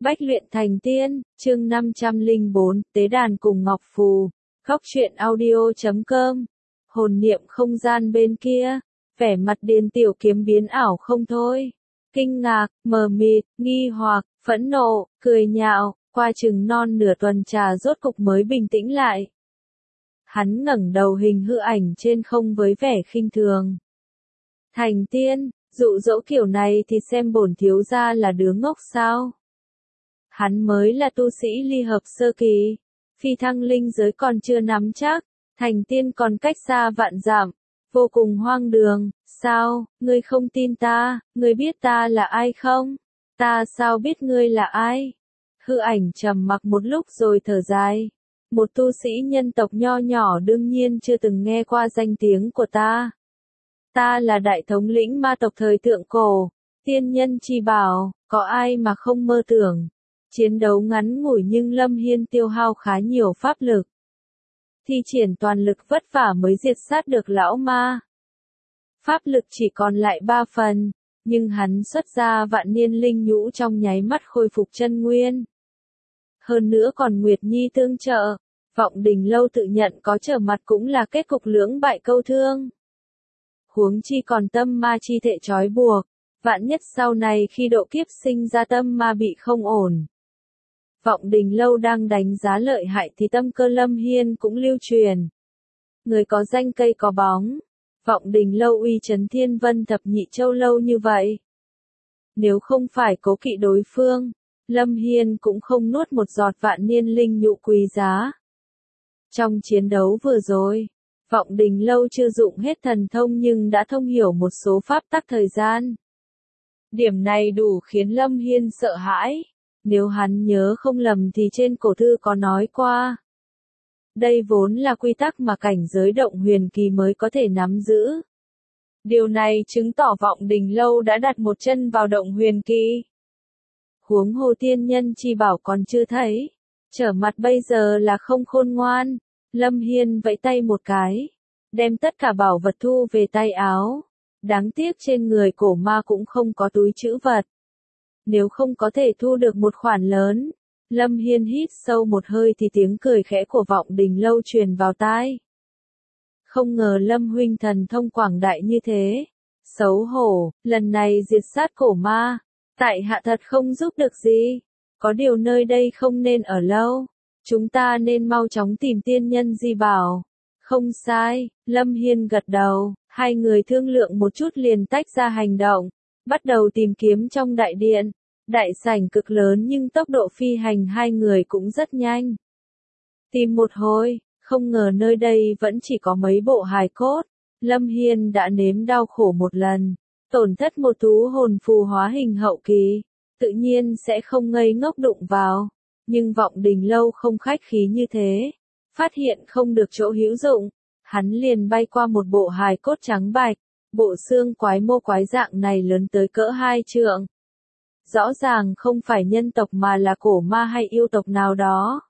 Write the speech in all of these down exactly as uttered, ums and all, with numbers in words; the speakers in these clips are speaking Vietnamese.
Bách luyện thành tiên, chương năm trăm lẻ bốn, tế đàn cùng ngọc phù. Góc truyện audio chấm com. Hồn niệm không gian bên kia, vẻ mặt Điền Tiểu Kiếm biến ảo không thôi. Kinh ngạc, mờ mịt, nghi hoặc, phẫn nộ, cười nhạo, qua chừng non nửa tuần trà rốt cục mới bình tĩnh lại. Hắn ngẩng đầu hình hư ảnh trên không với vẻ khinh thường. Thành tiên, dụ dỗ kiểu này thì xem bổn thiếu gia là đứa ngốc sao? Hắn mới là tu sĩ ly hợp sơ kỳ, phi thăng linh giới còn chưa nắm chắc, thành tiên còn cách xa vạn dặm, vô cùng hoang đường. Sao, ngươi không tin ta, ngươi biết ta là ai không? Ta sao biết ngươi là ai? Hư ảnh trầm mặc một lúc rồi thở dài. Một tu sĩ nhân tộc nho nhỏ đương nhiên chưa từng nghe qua danh tiếng của ta. Ta là đại thống lĩnh ma tộc thời thượng cổ, tiên nhân chi bảo, có ai mà không mơ tưởng. Chiến đấu ngắn ngủi nhưng Lâm Hiên tiêu hao khá nhiều pháp lực. Thi triển toàn lực vất vả mới diệt sát được lão ma. Pháp lực chỉ còn lại ba phần, nhưng hắn xuất ra vạn niên linh nhũ trong nháy mắt khôi phục chân nguyên. Hơn nữa còn Nguyệt Nhi tương trợ, Vọng Đình Lâu tự nhận có trở mặt cũng là kết cục lưỡng bại câu thương. Huống chi còn tâm ma chi thể trói buộc, vạn nhất sau này khi độ kiếp sinh ra tâm ma bị không ổn. Vọng Đình Lâu đang đánh giá lợi hại thì tâm cơ Lâm Hiên cũng lưu truyền. Người có danh cây có bóng, Vọng Đình Lâu uy chấn thiên vân thập nhị châu lâu như vậy. Nếu không phải cố kỵ đối phương, Lâm Hiên cũng không nuốt một giọt vạn niên linh nhũ quý giá. Trong chiến đấu vừa rồi, Vọng Đình Lâu chưa dụng hết thần thông nhưng đã thông hiểu một số pháp tắc thời gian. Điểm này đủ khiến Lâm Hiên sợ hãi. Nếu hắn nhớ không lầm thì trên cổ thư có nói qua. Đây vốn là quy tắc mà cảnh giới động huyền kỳ mới có thể nắm giữ. Điều này chứng tỏ Vọng Đình Lâu đã đặt một chân vào động huyền kỳ. Huống hồ tiên nhân chi bảo còn chưa thấy. Trở mặt bây giờ là không khôn ngoan. Lâm Hiên vẫy tay một cái. Đem tất cả bảo vật thu về tay áo. Đáng tiếc trên người cổ ma cũng không có túi trữ vật. Nếu không có thể thu được một khoản lớn, Lâm Hiên hít sâu một hơi thì tiếng cười khẽ của Vọng Đình Lâu truyền vào tai. Không ngờ Lâm huynh thần thông quảng đại như thế. Xấu hổ, lần này diệt sát cổ ma, tại hạ thật không giúp được gì. Có điều nơi đây không nên ở lâu. Chúng ta nên mau chóng tìm tiên nhân di bảo. Không sai, Lâm Hiên gật đầu, hai người thương lượng một chút liền tách ra hành động. Bắt đầu tìm kiếm trong đại điện. Đại sảnh cực lớn nhưng tốc độ phi hành hai người cũng rất nhanh. Tìm một hồi, không ngờ nơi đây vẫn chỉ có mấy bộ hài cốt. Lâm Hiên đã nếm đau khổ một lần, tổn thất một thú hồn phù hóa hình hậu kỳ, tự nhiên sẽ không ngây ngốc đụng vào. Nhưng Vọng Đình Lâu không khách khí như thế, phát hiện không được chỗ hữu dụng, hắn liền bay qua một bộ hài cốt trắng bạch. Bộ xương quái mô quái dạng này lớn tới cỡ hai trượng. Rõ ràng không phải nhân tộc mà là cổ ma hay yêu tộc nào đó.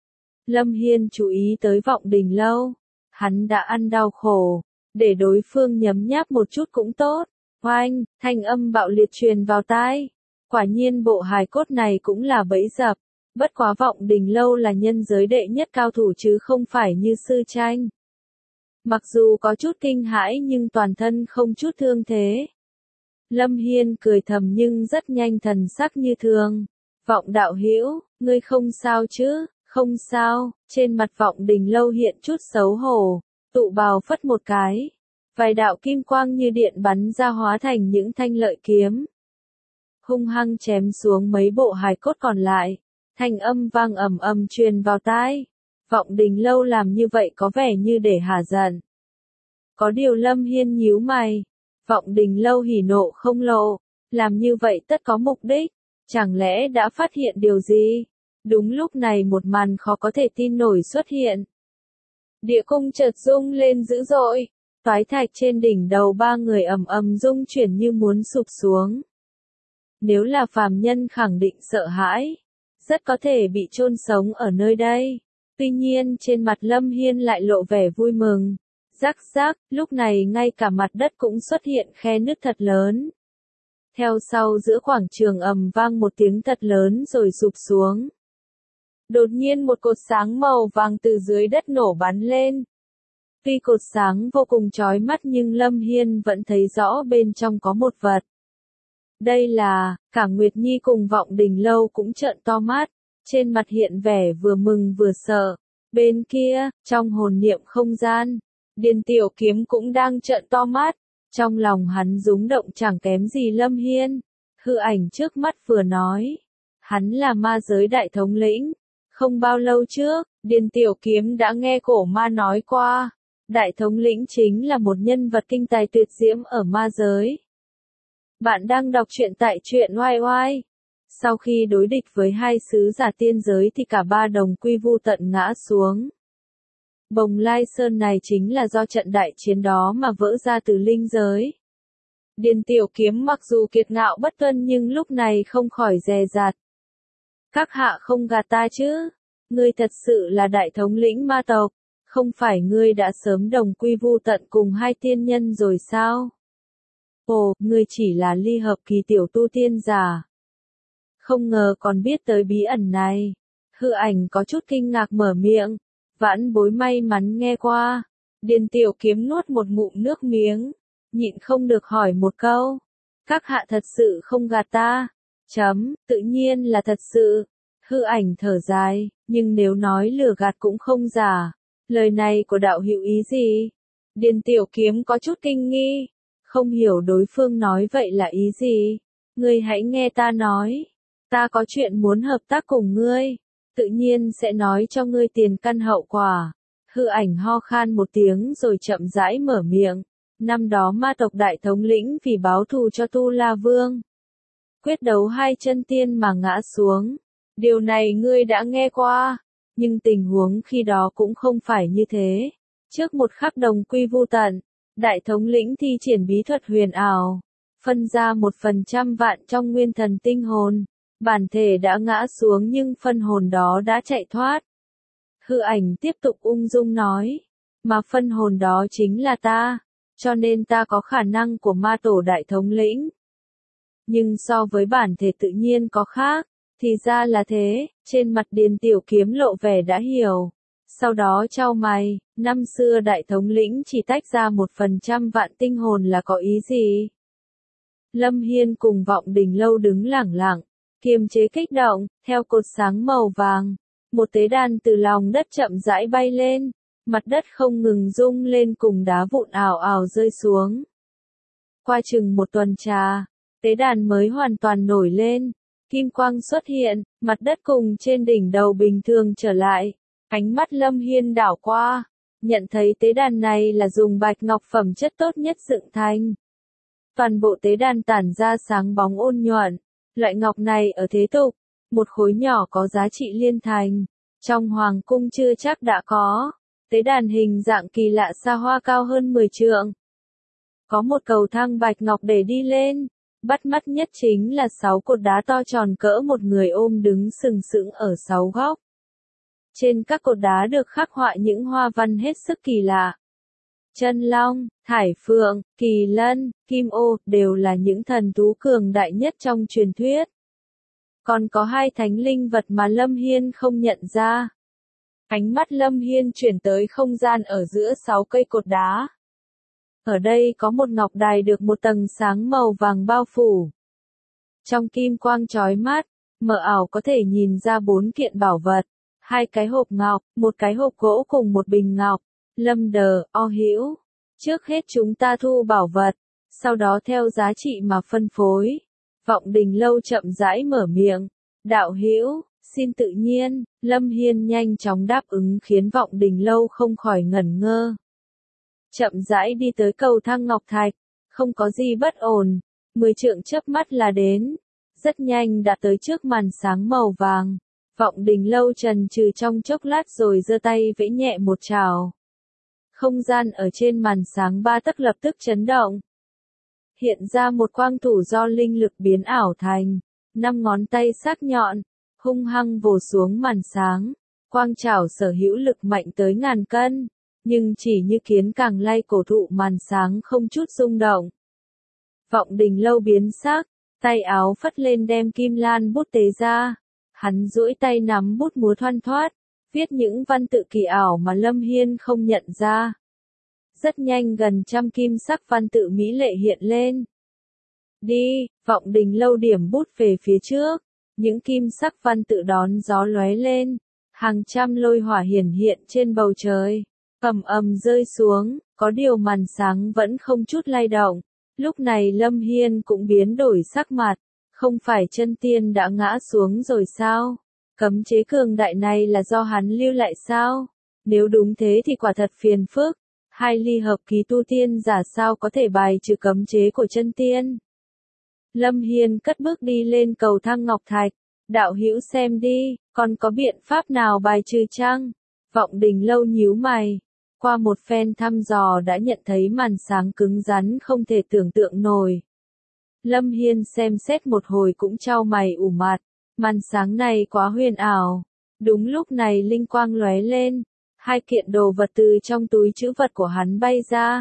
Lâm Hiên chú ý tới Vọng Đình Lâu. Hắn đã ăn đau khổ, để đối phương nhấm nháp một chút cũng tốt. Oanh, thanh âm bạo liệt truyền vào tai. Quả nhiên bộ hài cốt này cũng là bẫy dập. Bất quá Vọng Đình Lâu là nhân giới đệ nhất cao thủ chứ không phải như sư tranh. Mặc dù có chút kinh hãi nhưng toàn thân không chút thương thế. Lâm Hiên cười thầm nhưng rất nhanh thần sắc như thường. Vọng đạo hữu, ngươi không sao chứ? Không sao. Trên mặt Vọng Đình Lâu hiện chút xấu hổ, tụ bào phất một cái. Vài đạo kim quang như điện bắn ra hóa thành những thanh lợi kiếm. Hung hăng chém xuống mấy bộ hài cốt còn lại. Thanh âm vang ầm ầm truyền vào tai. Vọng Đình Lâu làm như vậy có vẻ như để hả giận. Có điều Lâm Hiên nhíu mày. Vọng Đình Lâu hỉ nộ không lộ. Làm như vậy tất có mục đích. Chẳng lẽ đã phát hiện điều gì? Đúng lúc này một màn khó có thể tin nổi xuất hiện. Địa cung chợt rung lên dữ dội. Toái thạch trên đỉnh đầu ba người ầm ầm rung chuyển như muốn sụp xuống. Nếu là phàm nhân khẳng định sợ hãi. Rất có thể bị chôn sống ở nơi đây. Tuy nhiên trên mặt Lâm Hiên lại lộ vẻ vui mừng. Rắc rắc, lúc này ngay cả mặt đất cũng xuất hiện khe nứt thật lớn. Theo sau giữa quảng trường ầm vang một tiếng thật lớn rồi sụp xuống. Đột nhiên một cột sáng màu vàng từ dưới đất nổ bắn lên. Tuy cột sáng vô cùng chói mắt nhưng Lâm Hiên vẫn thấy rõ bên trong có một vật. Đây là, cả Nguyệt Nhi cùng Vọng Đình Lâu cũng trợn to mắt, trên mặt hiện vẻ vừa mừng vừa sợ. Bên kia, trong hồn niệm không gian, Điền Tiểu Kiếm cũng đang trợn to mắt, trong lòng hắn rúng động chẳng kém gì Lâm Hiên. Hư ảnh trước mắt vừa nói, hắn là ma giới đại thống lĩnh. Không bao lâu trước, Điền Tiểu Kiếm đã nghe cổ ma nói qua, đại thống lĩnh chính là một nhân vật kinh tài tuyệt diễm ở ma giới. Bạn đang đọc truyện tại truyện oai oai. Sau khi đối địch với hai sứ giả tiên giới thì cả ba đồng quy vu tận ngã xuống. Bồng Lai Sơn này chính là do trận đại chiến đó mà vỡ ra từ linh giới. Điền Tiểu Kiếm mặc dù kiệt ngạo bất tuân nhưng lúc này không khỏi dè dặt. Các hạ không gạt ta chứ? Ngươi thật sự là đại thống lĩnh ma tộc, không phải ngươi đã sớm đồng quy vu tận cùng hai tiên nhân rồi sao? Ồ, ngươi chỉ là ly hợp kỳ tiểu tu tiên giả. Không ngờ còn biết tới bí ẩn này. Hư ảnh có chút kinh ngạc mở miệng. Vãn bối may mắn nghe qua. Điền Tiểu Kiếm nuốt một ngụm nước miếng, nhịn không được hỏi một câu. Các hạ thật sự không gạt ta? Chấm, tự nhiên là thật sự. Hư ảnh thở dài, nhưng nếu nói lừa gạt cũng không giả. Lời này của đạo hữu ý gì? Điền Tiểu Kiếm có chút kinh nghi, không hiểu đối phương nói vậy là ý gì. Ngươi hãy nghe ta nói, ta có chuyện muốn hợp tác cùng ngươi, tự nhiên sẽ nói cho ngươi tiền căn hậu quả. Hư ảnh ho khan một tiếng rồi chậm rãi mở miệng. Năm đó ma tộc đại thống lĩnh vì báo thù cho Tu La Vương, quyết đấu hai chân tiên mà ngã xuống. Điều này ngươi đã nghe qua, nhưng tình huống khi đó cũng không phải như thế. Trước một khắc đồng quy vu tận, đại thống lĩnh thi triển bí thuật huyền ảo, phân ra một phần trăm vạn trong nguyên thần tinh hồn. Bản thể đã ngã xuống nhưng phân hồn đó đã chạy thoát. Hư ảnh tiếp tục ung dung nói, mà phân hồn đó chính là ta, cho nên ta có khả năng của ma tổ đại thống lĩnh. Nhưng so với bản thể tự nhiên có khác, thì ra là thế, trên mặt Điền Tiểu Kiếm lộ vẻ đã hiểu. Sau đó chau mày, năm xưa đại thống lĩnh chỉ tách ra một phần trăm vạn tinh hồn là có ý gì? Lâm Hiên cùng Vọng Đình Lâu đứng lẳng lặng, kiềm chế kích động, theo cột sáng màu vàng. Một tế đàn từ lòng đất chậm rãi bay lên, mặt đất không ngừng rung lên cùng đá vụn ảo ảo rơi xuống. Qua chừng một tuần trà, tế đàn mới hoàn toàn nổi lên, kim quang xuất hiện, mặt đất cùng trên đỉnh đầu bình thường trở lại. Ánh mắt Lâm Hiên đảo qua, nhận thấy tế đàn này là dùng bạch ngọc phẩm chất tốt nhất dựng thành. Toàn bộ tế đàn tản ra sáng bóng ôn nhuận, loại ngọc này ở thế tục, một khối nhỏ có giá trị liên thành, trong hoàng cung chưa chắc đã có. Tế đàn hình dạng kỳ lạ xa hoa cao hơn mười trượng. Có một cầu thang bạch ngọc để đi lên, bắt mắt nhất chính là sáu cột đá to tròn cỡ một người ôm đứng sừng sững ở sáu góc. Trên các cột đá được khắc họa những hoa văn hết sức kỳ lạ. Chân long, thải phượng, kỳ lân, kim ô đều là những thần thú cường đại nhất trong truyền thuyết. Còn có hai thánh linh vật mà Lâm Hiên không nhận ra. Ánh mắt Lâm Hiên chuyển tới không gian ở giữa sáu cây cột đá. Ở đây có một ngọc đài được một tầng sáng màu vàng bao phủ. Trong kim quang chói mắt, mờ ảo có thể nhìn ra bốn kiện bảo vật. Hai cái hộp ngọc, một cái hộp gỗ cùng một bình ngọc. Lâm Đờ, O Hữu, trước hết chúng ta thu bảo vật, sau đó theo giá trị mà phân phối. Vọng Đình Lâu chậm rãi mở miệng, đạo hữu, xin tự nhiên. Lâm Hiên nhanh chóng đáp ứng khiến Vọng Đình Lâu không khỏi ngẩn ngơ. Chậm rãi đi tới cầu thang ngọc thạch, không có gì bất ổn, mười trượng chớp mắt là đến, rất nhanh đã tới trước màn sáng màu vàng. Vọng Đình Lâu trần trừ trong chốc lát rồi giơ tay vẫy nhẹ một trào. Không gian ở trên màn sáng ba tấc lập tức chấn động. Hiện ra một quang thủ do linh lực biến ảo thành, năm ngón tay sắc nhọn, hung hăng vồ xuống màn sáng. Quang trảo sở hữu lực mạnh tới ngàn cân, nhưng chỉ như kiến càng lay cổ thụ màn sáng không chút rung động. Vọng Đình Lâu biến sắc, tay áo phất lên đem kim lan bút tế ra. Hắn duỗi tay nắm bút múa thoăn thoắt, viết những văn tự kỳ ảo mà Lâm Hiên không nhận ra. Rất nhanh gần trăm kim sắc văn tự mỹ lệ hiện lên. Đi, Vọng Đình Lâu điểm bút về phía trước, những kim sắc văn tự đón gió lóe lên, hàng trăm lôi hỏa hiển hiện trên bầu trời, ầm ầm rơi xuống, có điều màn sáng vẫn không chút lay động. Lúc này Lâm Hiên cũng biến đổi sắc mặt, không phải chân tiên đã ngã xuống rồi sao? Cấm chế cường đại này là do hắn lưu lại sao? Nếu đúng thế thì quả thật phiền phức, hai ly hợp ký tu tiên giả sao có thể bài trừ cấm chế của chân tiên? Lâm Hiên cất bước đi lên cầu thang ngọc thạch, đạo hữu xem đi, còn có biện pháp nào bài trừ chăng? Vọng Đình Lâu nhíu mày, qua một phen thăm dò đã nhận thấy màn sáng cứng rắn không thể tưởng tượng nổi. Lâm Hiên xem xét một hồi cũng chau mày ủ mặt, màn sáng này quá huyền ảo. Đúng lúc này linh quang lóe lên, hai kiện đồ vật từ trong túi trữ vật của hắn bay ra.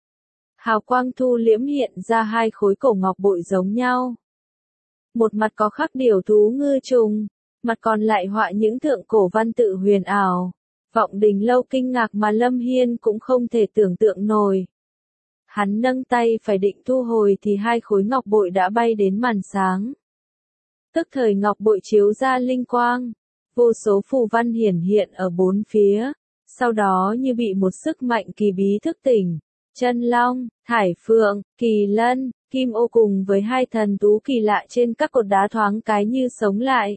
Hào quang thu liễm hiện ra hai khối cổ ngọc bội giống nhau. Một mặt có khắc điểu thú ngư trùng, mặt còn lại họa những thượng cổ văn tự huyền ảo. Vọng Đình Lâu kinh ngạc mà Lâm Hiên cũng không thể tưởng tượng nổi. Hắn nâng tay phải định thu hồi thì hai khối ngọc bội đã bay đến màn sáng. Tức thời ngọc bội chiếu ra linh quang, vô số phù văn hiển hiện ở bốn phía, sau đó như bị một sức mạnh kỳ bí thức tỉnh. Chân long, thải phượng, kỳ lân, kim ô cùng với hai thần tú kỳ lạ trên các cột đá thoáng cái như sống lại.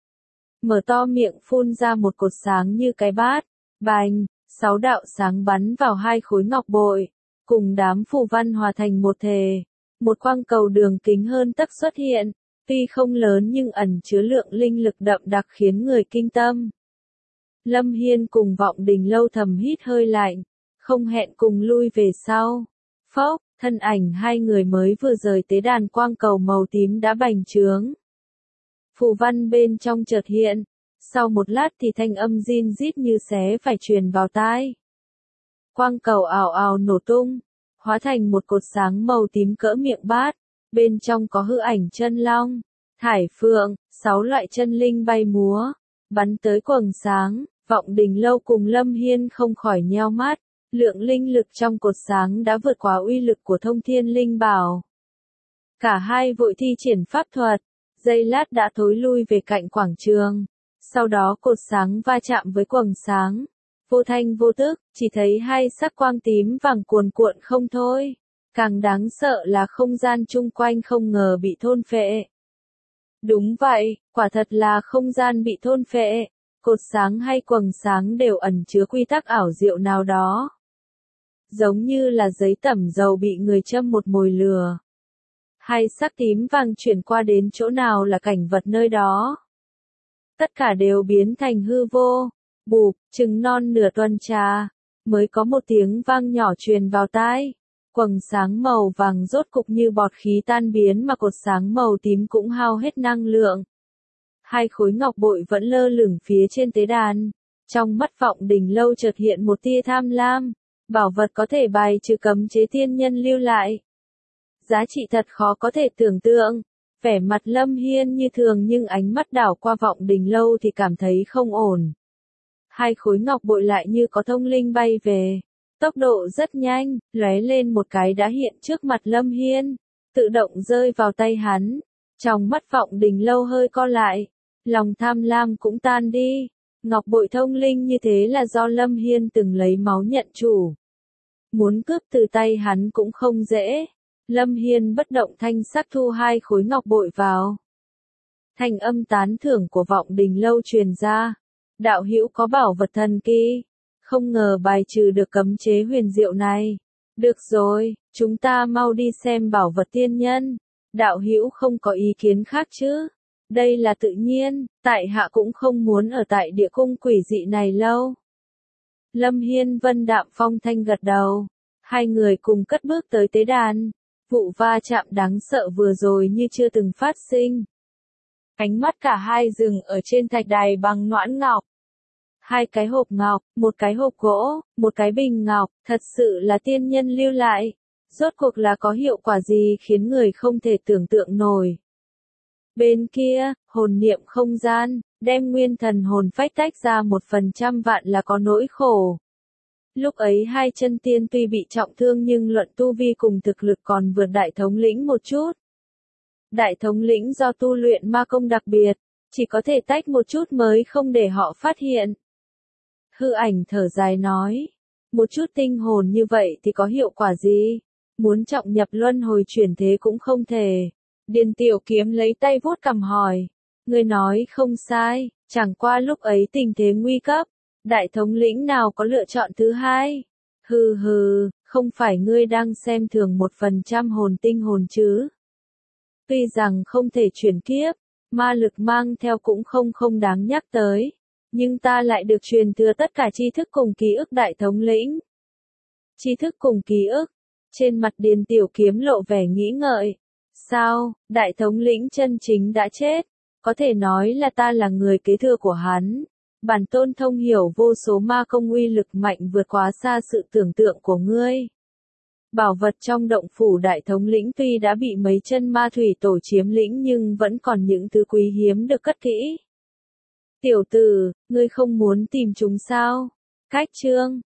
Mở to miệng phun ra một cột sáng như cái bát, bành, sáu đạo sáng bắn vào hai khối ngọc bội, cùng đám phù văn hòa thành một thể. Một quang cầu đường kính hơn tấc xuất hiện, tuy không lớn nhưng ẩn chứa lượng linh lực đậm đặc khiến người kinh tâm. Lâm Hiên cùng Vọng Đình Lâu thầm hít hơi lạnh, không hẹn cùng lui về sau. Phốc, thân ảnh hai người mới vừa rời tế đàn quang cầu màu tím đã bành trướng. Phù văn bên trong chợt hiện, sau một lát thì thanh âm rin rít như xé phải truyền vào tai. Quang cầu ào ào nổ tung, hóa thành một cột sáng màu tím cỡ miệng bát, bên trong có hư ảnh chân long, thải phượng, sáu loại chân linh bay múa, bắn tới quầng sáng. Vọng Đình Lâu cùng Lâm Hiên không khỏi nheo mắt, lượng linh lực trong cột sáng đã vượt quá uy lực của thông thiên linh bảo. Cả hai vội thi triển pháp thuật, giây lát đã thối lui về cạnh quảng trường, sau đó cột sáng va chạm với quầng sáng. Vô thanh vô tức, chỉ thấy hai sắc quang tím vàng cuồn cuộn không thôi. Càng đáng sợ là không gian chung quanh không ngờ bị thôn phệ. Đúng vậy, quả thật là không gian bị thôn phệ. Cột sáng hay quầng sáng đều ẩn chứa quy tắc ảo diệu nào đó. Giống như là giấy tẩm dầu bị người châm một mồi lửa. Hai sắc tím vàng chuyển qua đến chỗ nào là cảnh vật nơi đó. Tất cả đều biến thành hư vô. Bụp, chừng non nửa tuần trà, mới có một tiếng vang nhỏ truyền vào tai. Quầng sáng màu vàng rốt cục như bọt khí tan biến mà cột sáng màu tím cũng hao hết năng lượng. Hai khối ngọc bội vẫn lơ lửng phía trên tế đàn. Trong mắt Vọng Đình Lâu chợt hiện một tia tham lam. Bảo vật có thể bài trừ cấm chế tiên nhân lưu lại. Giá trị thật khó có thể tưởng tượng. Vẻ mặt Lâm Hiên như thường nhưng ánh mắt đảo qua Vọng Đình Lâu thì cảm thấy không ổn. Hai khối ngọc bội lại như có thông linh bay về. Tốc độ rất nhanh, lóe lên một cái đã hiện trước mặt Lâm Hiên. Tự động rơi vào tay hắn. Trong mắt Vọng Đình Lâu hơi co lại. Lòng tham lam cũng tan đi. Ngọc bội thông linh như thế là do Lâm Hiên từng lấy máu nhận chủ. Muốn cướp từ tay hắn cũng không dễ. Lâm Hiên bất động thanh sắc thu hai khối ngọc bội vào. Thanh âm tán thưởng của Vọng Đình Lâu truyền ra. Đạo hữu có bảo vật thần kỳ. Không ngờ bài trừ được cấm chế huyền diệu này. Được rồi, chúng ta mau đi xem bảo vật tiên nhân. Đạo hữu không có ý kiến khác chứ? Đây là tự nhiên, tại hạ cũng không muốn ở tại địa cung quỷ dị này lâu. Lâm Hiên vân đạm phong thanh gật đầu. Hai người cùng cất bước tới tế đàn. Vụ va chạm đáng sợ vừa rồi như chưa từng phát sinh. Ánh mắt cả hai dừng ở trên thạch đài bằng noãn ngọc. Hai cái hộp ngọc, một cái hộp gỗ, một cái bình ngọc, thật sự là tiên nhân lưu lại. Rốt cuộc là có hiệu quả gì khiến người không thể tưởng tượng nổi. Bên kia, hồn niệm không gian, đem nguyên thần hồn phách tách ra một phần trăm vạn là có nỗi khổ. Lúc ấy hai chân tiên tuy bị trọng thương nhưng luận tu vi cùng thực lực còn vượt đại thống lĩnh một chút. Đại thống lĩnh do tu luyện ma công đặc biệt, chỉ có thể tách một chút mới không để họ phát hiện. Hư ảnh thở dài nói, một chút tinh hồn như vậy thì có hiệu quả gì? Muốn trọng nhập luân hồi chuyển thế cũng không thể. Điền Tiểu Kiếm lấy tay vuốt cằm hỏi, ngươi nói không sai, chẳng qua lúc ấy tình thế nguy cấp, đại thống lĩnh nào có lựa chọn thứ hai? Hừ hừ, không phải ngươi đang xem thường một phần trăm hồn tinh hồn chứ? Tuy rằng không thể chuyển kiếp, ma lực mang theo cũng không không đáng nhắc tới, nhưng ta lại được truyền thừa tất cả tri thức cùng ký ức đại thống lĩnh. Tri thức cùng ký ức, trên mặt Điền Tiểu Kiếm lộ vẻ nghĩ ngợi. Sao, đại thống lĩnh chân chính đã chết, có thể nói là ta là người kế thừa của hắn. Bản tôn thông hiểu vô số ma công uy lực mạnh vượt quá xa sự tưởng tượng của ngươi. Bảo vật trong động phủ đại thống lĩnh tuy đã bị mấy chân ma thủy tổ chiếm lĩnh nhưng vẫn còn những thứ quý hiếm được cất kỹ. Tiểu tử, ngươi không muốn tìm chúng sao? Cách chương